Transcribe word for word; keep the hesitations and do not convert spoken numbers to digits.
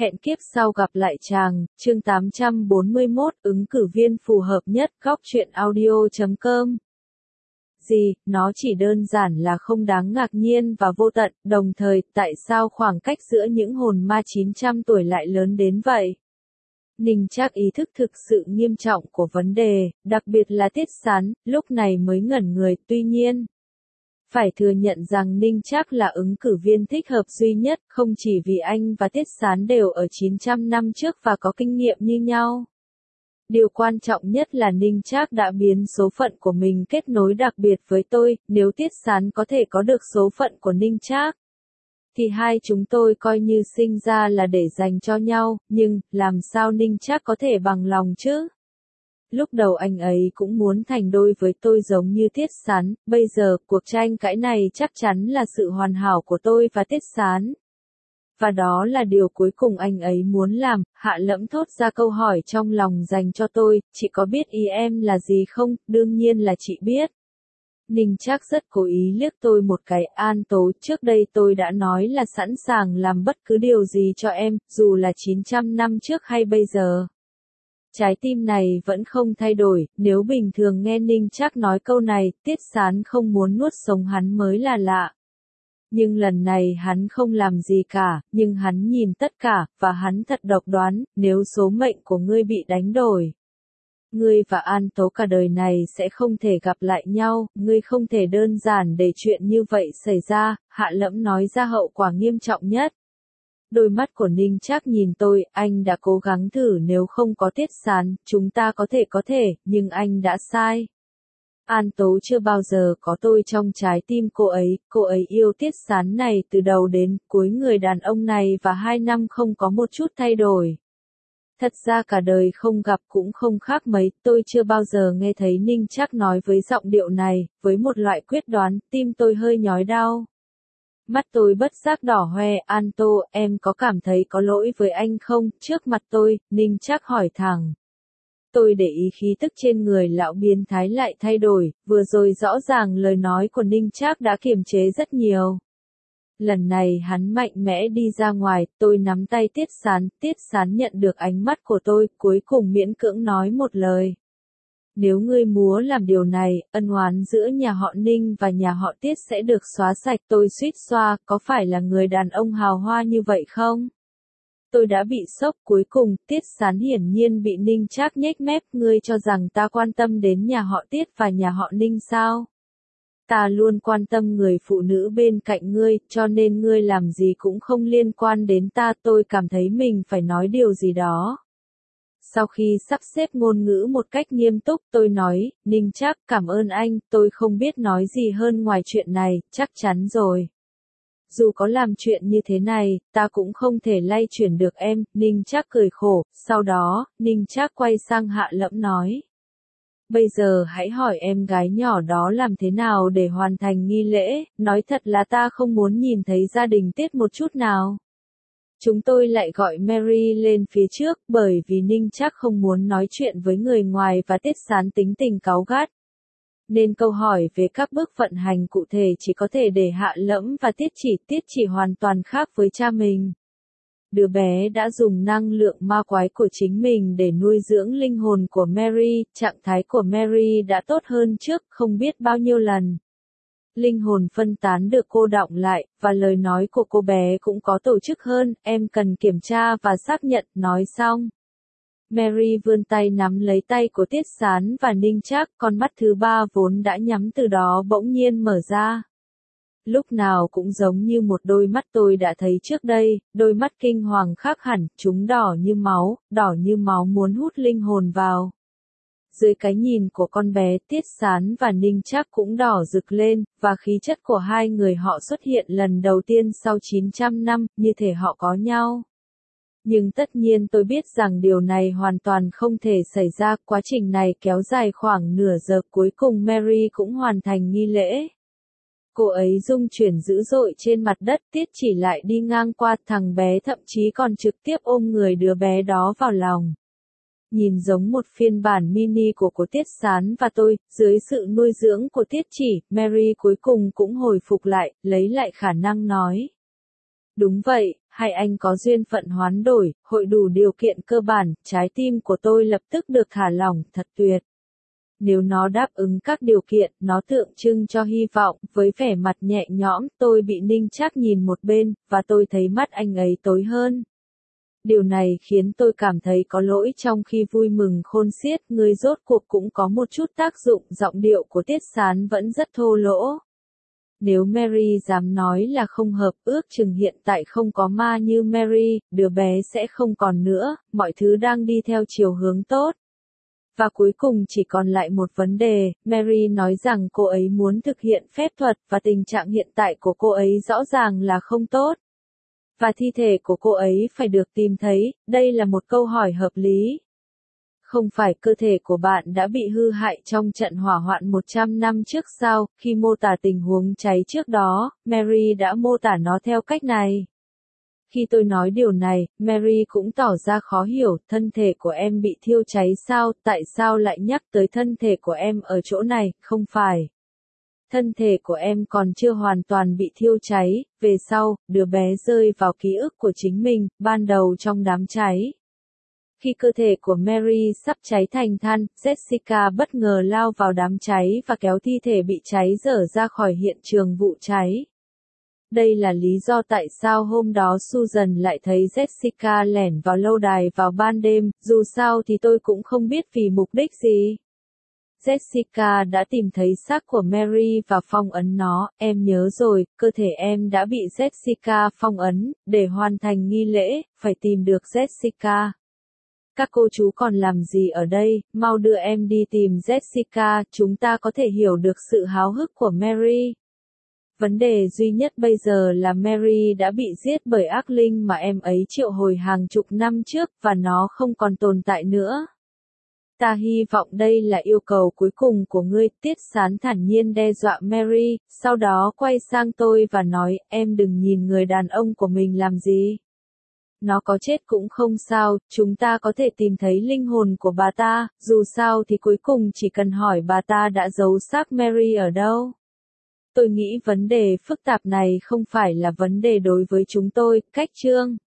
hẹn kiếp sau gặp lại chàng, chương tám trăm bốn mươi mốt, ứng cử viên phù hợp nhất, góc truyện audio chấm com. Gì, nó chỉ đơn giản là không đáng ngạc nhiên và vô tận, đồng thời, tại sao khoảng cách giữa những hồn ma chín trăm tuổi lại lớn đến vậy? Ninh Trác ý thức thực sự nghiêm trọng của vấn đề, đặc biệt là Tiết Sán, lúc này mới ngẩn người, tuy nhiên. Phải thừa nhận rằng Ninh Trác là ứng cử viên thích hợp duy nhất, không chỉ vì anh và Tiết Sán đều ở chín trăm năm trước và có kinh nghiệm như nhau. Điều quan trọng nhất là Ninh Trác đã biến số phận của mình kết nối đặc biệt với tôi, nếu Tiết Sán có thể có được số phận của Ninh Trác, thì hai chúng tôi coi như sinh ra là để dành cho nhau, nhưng, làm sao Ninh Trác có thể bằng lòng chứ? Lúc đầu anh ấy cũng muốn thành đôi với tôi giống như Tiết Sán, bây giờ, cuộc tranh cãi này chắc chắn là sự hoàn hảo của tôi và Tiết Sán. Và đó là điều cuối cùng anh ấy muốn làm. Hạ Lẫm thốt ra câu hỏi trong lòng dành cho tôi, chị có biết ý em là gì không? Đương nhiên là chị biết. Ninh Trác rất cố ý liếc tôi một cái. An Tố, trước đây tôi đã nói là sẵn sàng làm bất cứ điều gì cho em, dù là chín trăm năm trước hay bây giờ. Trái tim này vẫn không thay đổi, nếu bình thường nghe Ninh Trác nói câu này, Tiết Sán không muốn nuốt sống hắn mới là lạ. Nhưng lần này hắn không làm gì cả, nhưng hắn nhìn tất cả, và hắn thật độc đoán, nếu số mệnh của ngươi bị đánh đổi. Ngươi và An Tố cả đời này sẽ không thể gặp lại nhau, ngươi không thể đơn giản để chuyện như vậy xảy ra, Hạ Lẫm nói ra hậu quả nghiêm trọng nhất. Đôi mắt của Ninh Trác nhìn tôi, anh đã cố gắng thử nếu không có Tiết Sán, chúng ta có thể có thể, nhưng anh đã sai. An Tố chưa bao giờ có tôi trong trái tim cô ấy, cô ấy yêu Tiết Sán này từ đầu đến cuối, người đàn ông này và hai năm không có một chút thay đổi. Thật ra cả đời không gặp cũng không khác mấy, tôi chưa bao giờ nghe thấy Ninh Trác nói với giọng điệu này, với một loại quyết đoán, tim tôi hơi nhói đau. Mắt tôi bất giác đỏ hoe. An Tô, em có cảm thấy có lỗi với anh không? Trước mặt tôi, Ninh Trác hỏi thẳng. Tôi để ý khí tức trên người lão biến thái lại thay đổi, vừa rồi rõ ràng lời nói của Ninh Trác đã kiềm chế rất nhiều. Lần này hắn mạnh mẽ đi ra ngoài, tôi nắm tay Tiết Sán, Tiết Sán nhận được ánh mắt của tôi, cuối cùng miễn cưỡng nói một lời. Nếu ngươi múa làm điều này, ân oán giữa nhà họ Ninh và nhà họ Tiết sẽ được xóa sạch. Tôi suýt xoa, có phải là người đàn ông hào hoa như vậy không? Tôi đã bị sốc. Cuối cùng, Tiết Sán hiển nhiên bị Ninh Trác nhếch mép. Ngươi cho rằng ta quan tâm đến nhà họ Tiết và nhà họ Ninh sao? Ta luôn quan tâm người phụ nữ bên cạnh ngươi, cho nên ngươi làm gì cũng không liên quan đến ta. Tôi cảm thấy mình phải nói điều gì đó. Sau khi sắp xếp ngôn ngữ một cách nghiêm túc, tôi nói, Ninh Trác, cảm ơn anh, tôi không biết nói gì hơn ngoài chuyện này, chắc chắn rồi. Dù có làm chuyện như thế này, ta cũng không thể lay chuyển được em. Ninh Trác cười khổ, sau đó, Ninh Trác quay sang Hạ Lẫm nói. Bây giờ hãy hỏi em gái nhỏ đó làm thế nào để hoàn thành nghi lễ, nói thật là ta không muốn nhìn thấy gia đình Tiết một chút nào. Chúng tôi lại gọi Mary lên phía trước, bởi vì Ninh Trác không muốn nói chuyện với người ngoài và Tiết Sán tính tình cáu gắt. Nên câu hỏi về các bước vận hành cụ thể chỉ có thể để Hạ Lẫm và Tiết Chỉ. Tiết Chỉ hoàn toàn khác với cha mình. Đứa bé đã dùng năng lượng ma quái của chính mình để nuôi dưỡng linh hồn của Mary, trạng thái của Mary đã tốt hơn trước không biết bao nhiêu lần. Linh hồn phân tán được cô đọng lại, và lời nói của cô bé cũng có tổ chức hơn, em cần kiểm tra và xác nhận, nói xong. Mary vươn tay nắm lấy tay của Tiết Sán và Ninh Trác, con mắt thứ ba vốn đã nhắm từ đó bỗng nhiên mở ra. Lúc nào cũng giống như một đôi mắt tôi đã thấy trước đây, đôi mắt kinh hoàng khác hẳn, chúng đỏ như máu, đỏ như máu muốn hút linh hồn vào. Dưới cái nhìn của con bé, Tiết Sán và Ninh Trác cũng đỏ rực lên, và khí chất của hai người họ xuất hiện lần đầu tiên sau chín trăm năm, như thể họ có nhau. Nhưng tất nhiên tôi biết rằng điều này hoàn toàn không thể xảy ra, quá trình này kéo dài khoảng nửa giờ, cuối cùng Mary cũng hoàn thành nghi lễ. Cô ấy rung chuyển dữ dội trên mặt đất, Tiết Chỉ lại đi ngang qua, thằng bé thậm chí còn trực tiếp ôm người đứa bé đó vào lòng. Nhìn giống một phiên bản mini của của Tiết Sán và tôi, dưới sự nuôi dưỡng của Tiết Chỉ, Mary cuối cùng cũng hồi phục lại, lấy lại khả năng nói. Đúng vậy, hai anh có duyên phận hoán đổi, hội đủ điều kiện cơ bản, trái tim của tôi lập tức được thả lỏng, thật tuyệt. Nếu nó đáp ứng các điều kiện, nó tượng trưng cho hy vọng, với vẻ mặt nhẹ nhõm, tôi bị Ninh Trác nhìn một bên, và tôi thấy mắt anh ấy tối hơn. Điều này khiến tôi cảm thấy có lỗi trong khi vui mừng khôn xiết, người rốt cuộc cũng có một chút tác dụng, giọng điệu của Tiết Sán vẫn rất thô lỗ. Nếu Mary dám nói là không hợp, ước chừng hiện tại không có ma như Mary, đứa bé sẽ không còn nữa, mọi thứ đang đi theo chiều hướng tốt. Và cuối cùng chỉ còn lại một vấn đề, Mary nói rằng cô ấy muốn thực hiện phép thuật, và tình trạng hiện tại của cô ấy rõ ràng là không tốt. Và thi thể của cô ấy phải được tìm thấy, đây là một câu hỏi hợp lý. Không phải cơ thể của bạn đã bị hư hại trong trận hỏa hoạn một trăm năm trước sao? Khi mô tả tình huống cháy trước đó, Mary đã mô tả nó theo cách này. Khi tôi nói điều này, Mary cũng tỏ ra khó hiểu, thân thể của em bị thiêu cháy sao, tại sao lại nhắc tới thân thể của em ở chỗ này, không phải. Thân thể của em còn chưa hoàn toàn bị thiêu cháy, về sau, đứa bé rơi vào ký ức của chính mình, ban đầu trong đám cháy. Khi cơ thể của Mary sắp cháy thành than, Jessica bất ngờ lao vào đám cháy và kéo thi thể bị cháy dở ra khỏi hiện trường vụ cháy. Đây là lý do tại sao hôm đó Susan lại thấy Jessica lẻn vào lâu đài vào ban đêm, dù sao thì tôi cũng không biết vì mục đích gì. Jessica đã tìm thấy xác của Mary và phong ấn nó, em nhớ rồi, cơ thể em đã bị Jessica phong ấn, để hoàn thành nghi lễ, phải tìm được Jessica. Các cô chú còn làm gì ở đây, mau đưa em đi tìm Jessica, chúng ta có thể hiểu được sự háo hức của Mary. Vấn đề duy nhất bây giờ là Mary đã bị giết bởi ác linh mà em ấy triệu hồi hàng chục năm trước, và nó không còn tồn tại nữa. Ta hy vọng đây là yêu cầu cuối cùng của ngươi, Tiết Sán thản nhiên đe dọa Mary, sau đó quay sang tôi và nói, em đừng nhìn người đàn ông của mình làm gì. Nó có chết cũng không sao, chúng ta có thể tìm thấy linh hồn của bà ta, dù sao thì cuối cùng chỉ cần hỏi bà ta đã giấu xác Mary ở đâu. Tôi nghĩ vấn đề phức tạp này không phải là vấn đề đối với chúng tôi, cách chương.